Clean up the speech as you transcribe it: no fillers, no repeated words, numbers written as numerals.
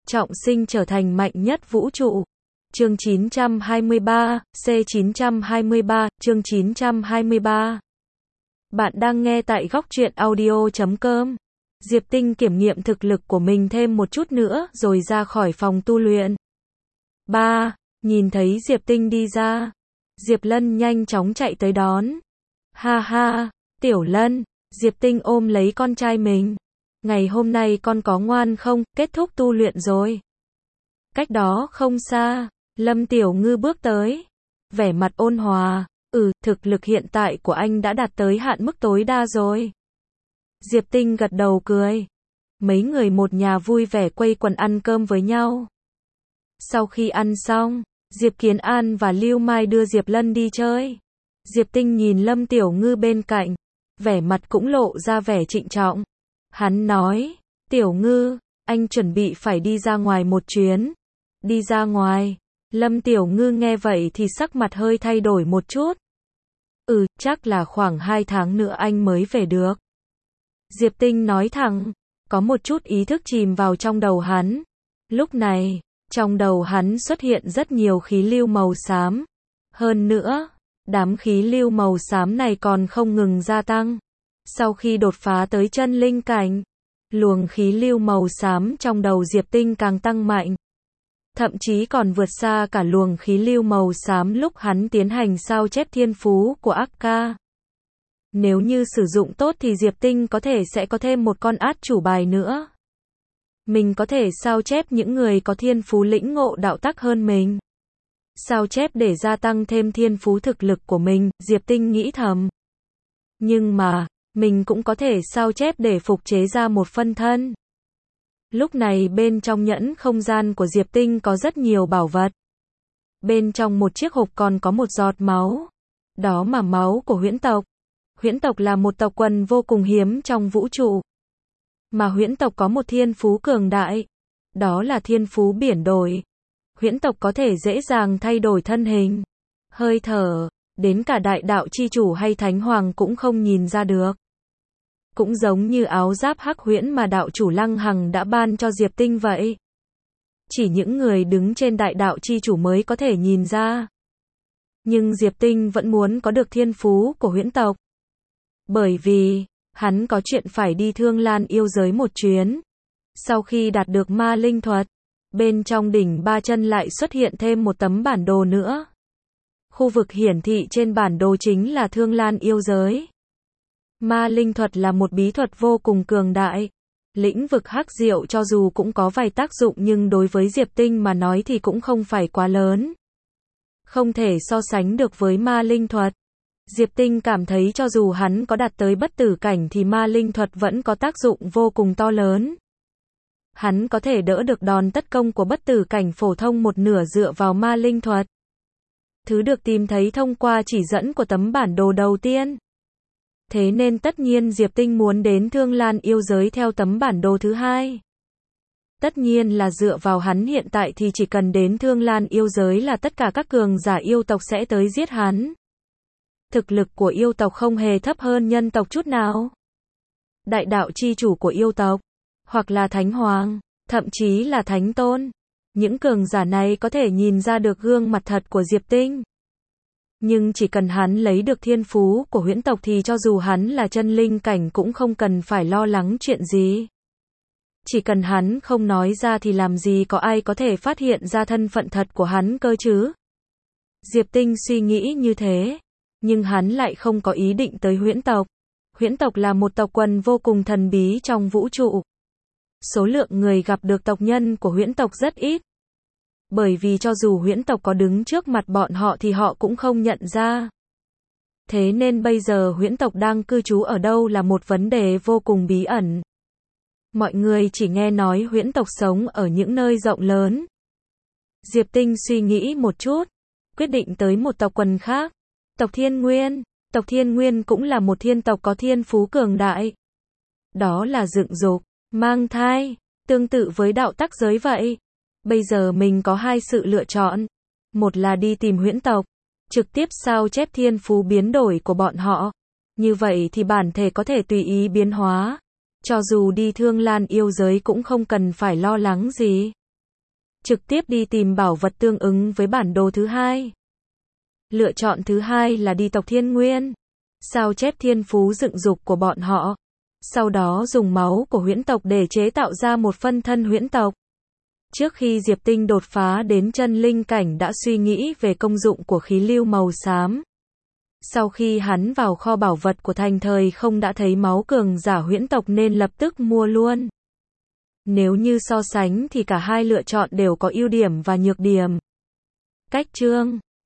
trọng sinh trở thành mạnh nhất vũ trụ. Chương 923, C923, chương 923. Bạn đang nghe tại góc truyện audio.com. Diệp Tinh kiểm nghiệm thực lực của mình thêm một chút nữa rồi ra khỏi phòng tu luyện. 3. Nhìn thấy Diệp Tinh đi ra, Diệp Lân nhanh chóng chạy tới đón. Ha ha, Tiểu Lân, Diệp Tinh ôm lấy con trai mình. Ngày hôm nay con có ngoan không, kết thúc tu luyện rồi. Cách đó không xa, Lâm Tiểu Ngư bước tới. Vẻ mặt ôn hòa, thực lực hiện tại của anh đã đạt tới hạn mức tối đa rồi. Diệp Tinh gật đầu cười. Mấy người một nhà vui vẻ quây quần ăn cơm với nhau. Sau khi ăn xong, Diệp Kiến An và Lưu Mai đưa Diệp Lân đi chơi. Diệp Tinh nhìn Lâm Tiểu Ngư bên cạnh, vẻ mặt cũng lộ ra vẻ trịnh trọng. Hắn nói, Tiểu Ngư, anh chuẩn bị phải đi ra ngoài một chuyến. Đi ra ngoài. Lâm Tiểu Ngư nghe vậy thì sắc mặt hơi thay đổi một chút. Chắc là khoảng 2 tháng nữa anh mới về được. Diệp Tinh nói thẳng, có một chút ý thức chìm vào trong đầu hắn. Lúc này, trong đầu hắn xuất hiện rất nhiều khí lưu màu xám. Hơn nữa, đám khí lưu màu xám này còn không ngừng gia tăng. Sau khi đột phá tới chân linh cảnh, luồng khí lưu màu xám trong đầu Diệp Tinh càng tăng mạnh. Thậm chí còn vượt xa cả luồng khí lưu màu xám lúc hắn tiến hành sao chép thiên phú của Akka. Nếu như sử dụng tốt thì Diệp Tinh sẽ có thêm một con át chủ bài nữa. Mình có thể sao chép những người có thiên phú lĩnh ngộ đạo tắc hơn mình. Sao chép để gia tăng thêm thiên phú thực lực của mình, Diệp Tinh nghĩ thầm. Nhưng mà, mình cũng có thể sao chép để phục chế ra một phân thân. Lúc này bên trong nhẫn không gian của Diệp Tinh có rất nhiều bảo vật. Bên trong một chiếc hộp còn có một giọt máu. Đó là máu của huyễn tộc. Huyễn tộc là một tộc quần vô cùng hiếm trong vũ trụ. Mà huyễn tộc có một thiên phú cường đại. Đó là thiên phú biển đổi. Huyễn tộc có thể dễ dàng thay đổi thân hình, hơi thở, đến cả đại đạo chi chủ hay thánh hoàng cũng không nhìn ra được. Cũng giống như áo giáp hắc huyễn mà đạo chủ Lăng Hằng đã ban cho Diệp Tinh vậy. Chỉ những người đứng trên đại đạo chi chủ mới có thể nhìn ra. Nhưng Diệp Tinh vẫn muốn có được thiên phú của huyễn tộc. Bởi vì, hắn có chuyện phải đi Thương Lan yêu giới một chuyến. Sau khi đạt được ma linh thuật, bên trong đỉnh ba chân lại xuất hiện thêm một tấm bản đồ nữa. Khu vực hiển thị trên bản đồ chính là Thương Lan yêu giới. Ma linh thuật là một bí thuật vô cùng cường đại. Lĩnh vực hắc diệu cho dù cũng có vài tác dụng nhưng đối với Diệp Tinh mà nói thì cũng không phải quá lớn. Không thể so sánh được với ma linh thuật. Diệp Tinh cảm thấy cho dù hắn có đạt tới bất tử cảnh thì ma linh thuật vẫn có tác dụng vô cùng to lớn. Hắn có thể đỡ được đòn tất công của bất tử cảnh phổ thông một nửa dựa vào ma linh thuật. Thứ được tìm thấy thông qua chỉ dẫn của tấm bản đồ đầu tiên. Thế nên tất nhiên Diệp Tinh muốn đến Thương Lan yêu giới theo tấm bản đồ thứ hai. Tất nhiên là dựa vào hắn hiện tại thì chỉ cần đến Thương Lan yêu giới là tất cả các cường giả yêu tộc sẽ tới giết hắn. Thực lực của yêu tộc không hề thấp hơn nhân tộc chút nào. Đại đạo chi chủ của yêu tộc, hoặc là thánh hoàng, thậm chí là thánh tôn. Những cường giả này có thể nhìn ra được gương mặt thật của Diệp Tinh. Nhưng chỉ cần hắn lấy được thiên phú của huyễn tộc thì cho dù hắn là chân linh cảnh cũng không cần phải lo lắng chuyện gì. Chỉ cần hắn không nói ra thì làm gì có ai có thể phát hiện ra thân phận thật của hắn cơ chứ. Diệp Tinh suy nghĩ như thế. Nhưng hắn lại không có ý định tới huyễn tộc. Huyễn tộc là một tộc quần vô cùng thần bí trong vũ trụ. Số lượng người gặp được tộc nhân của huyễn tộc rất ít. Bởi vì cho dù huyễn tộc có đứng trước mặt bọn họ thì họ cũng không nhận ra. Thế nên bây giờ huyễn tộc đang cư trú ở đâu là một vấn đề vô cùng bí ẩn. Mọi người chỉ nghe nói huyễn tộc sống ở những nơi rộng lớn. Diệp Tinh suy nghĩ một chút, quyết định tới một tộc quần khác. Tộc Thiên Nguyên. Tộc Thiên Nguyên cũng là một thiên tộc có thiên phú cường đại. Đó là dựng dục, mang thai, tương tự với đạo tắc giới vậy. Bây giờ mình có hai sự lựa chọn. Một là đi tìm huyễn tộc, trực tiếp sao chép thiên phú biến đổi của bọn họ. Như vậy thì bản thể có thể tùy ý biến hóa. Cho dù đi Thương Lan yêu giới cũng không cần phải lo lắng gì. trực tiếp đi tìm bảo vật tương ứng với bản đồ thứ hai. Lựa chọn thứ hai là đi tộc Thiên Nguyên, sao chép thiên phú dựng dục của bọn họ, sau đó dùng máu của huyễn tộc để chế tạo ra một phân thân huyễn tộc. Trước khi Diệp Tinh đột phá đến chân linh cảnh đã suy nghĩ về công dụng của khí lưu màu xám. Sau khi hắn vào kho bảo vật của Thành Thời Không đã thấy máu cường giả huyễn tộc nên lập tức mua luôn. Nếu như so sánh thì cả hai lựa chọn đều có ưu điểm và nhược điểm. Cách chương